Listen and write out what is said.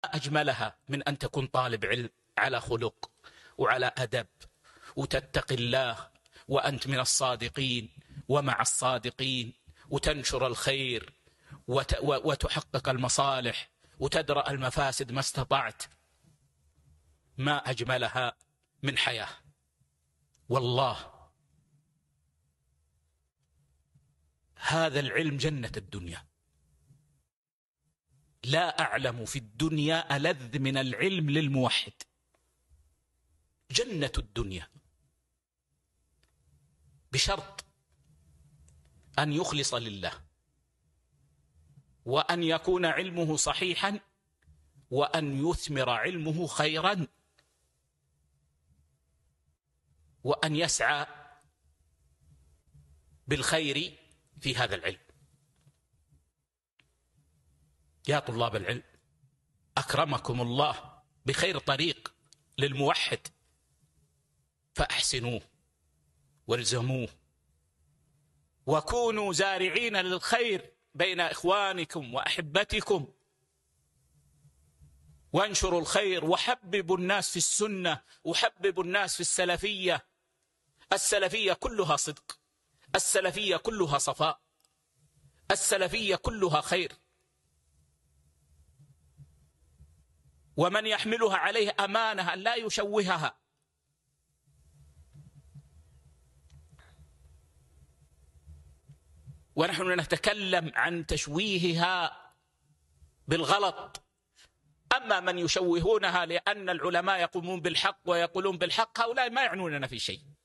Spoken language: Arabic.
أجملها من أن تكون طالب علم على خلق وعلى أدب وتتقي الله وأنت من الصادقين ومع الصادقين، وتنشر الخير وتحقق المصالح وتدرأ المفاسد ما استطعت. ما أجملها من حياة. والله هذا العلم جنة الدنيا. لا أعلم في الدنيا ألذ من العلم للموحد. جنة الدنيا، بشرط أن يخلص لله، وأن يكون علمه صحيحا، وأن يثمر علمه خيرا، وأن يسعى بالخير في هذا العلم. يا طلاب العلم، أكرمكم الله بخير طريق للموحد، فأحسنوه والزموه، وكونوا زارعين للخير بين إخوانكم وأحبتكم، وانشروا الخير، وحببوا الناس في السنة، وحببوا الناس في السلفية. السلفية كلها صدق، السلفية كلها صفاء، السلفية كلها خير، ومن يحملها عليه أمانة أن لا يشوهها. ونحن نتكلم عن تشويهها بالغلط. أما من يشوهونها لأن العلماء يقومون بالحق ويقولون بالحق، هؤلاء ما يعنوننا في شيء.